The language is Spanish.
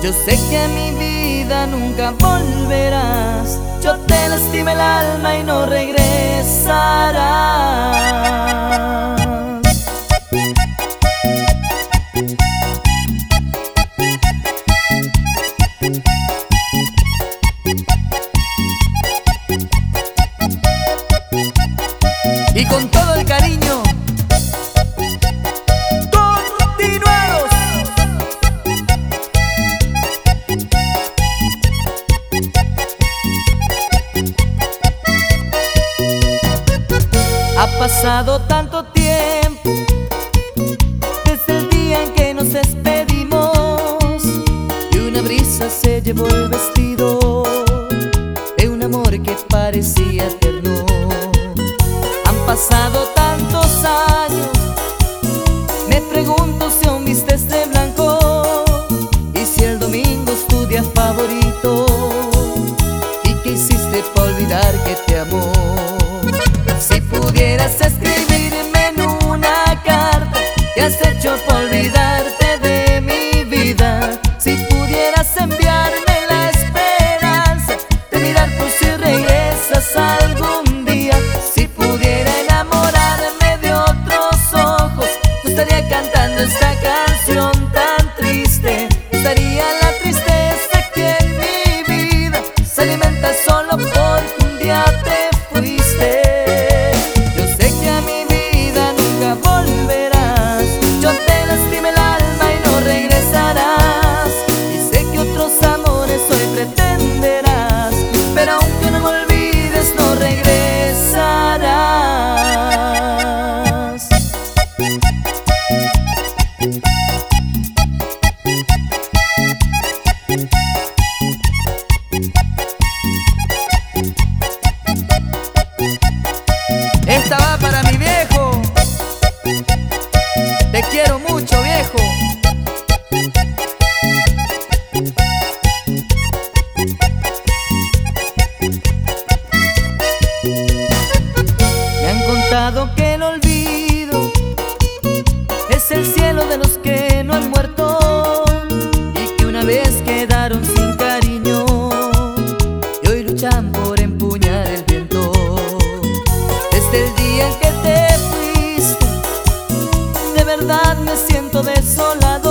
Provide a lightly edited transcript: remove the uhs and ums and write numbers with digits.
Yo sé que a mi vida nunca volverás. Yo te lastimé el alma y no regresarás. Y con todo el cariño, continuamos. Ha pasado tanto tiempo desde el día en que nos despedimos, y una brisa se llevó el vestido de un amor que parecía eterno. Han pasado tantos años, me pregunto si aún vistes de blanco, y si el domingo es tu día favorito, y qué hiciste para olvidar que te amó. Si pudieras escribirme en una carta que has hecho por olvidarte de mi vida, si pudieras enviarme la esperanza de mirar por si regresas algún día, si pudiera enamorarme de otros ojos, no estaría cantando esta canción tan triste. Estaría la tristeza que en mi vida se alimenta solo porque un día te fuiste. Yo sé que a mi vida nunca volverás. Yo te lastimé el alma y no regresarás. Y sé que otros amores hoy pretenderás, pero aunque no me olvides no regresarás. Esta va para mi viejo. Te quiero mucho, viejo. Me han contado que el olvido es el cielo de los que no han muerto, y que una vez quedaron sin cariño y hoy luchan por empuñar el viento. Desde el día en que te fuiste, de verdad me siento desolado.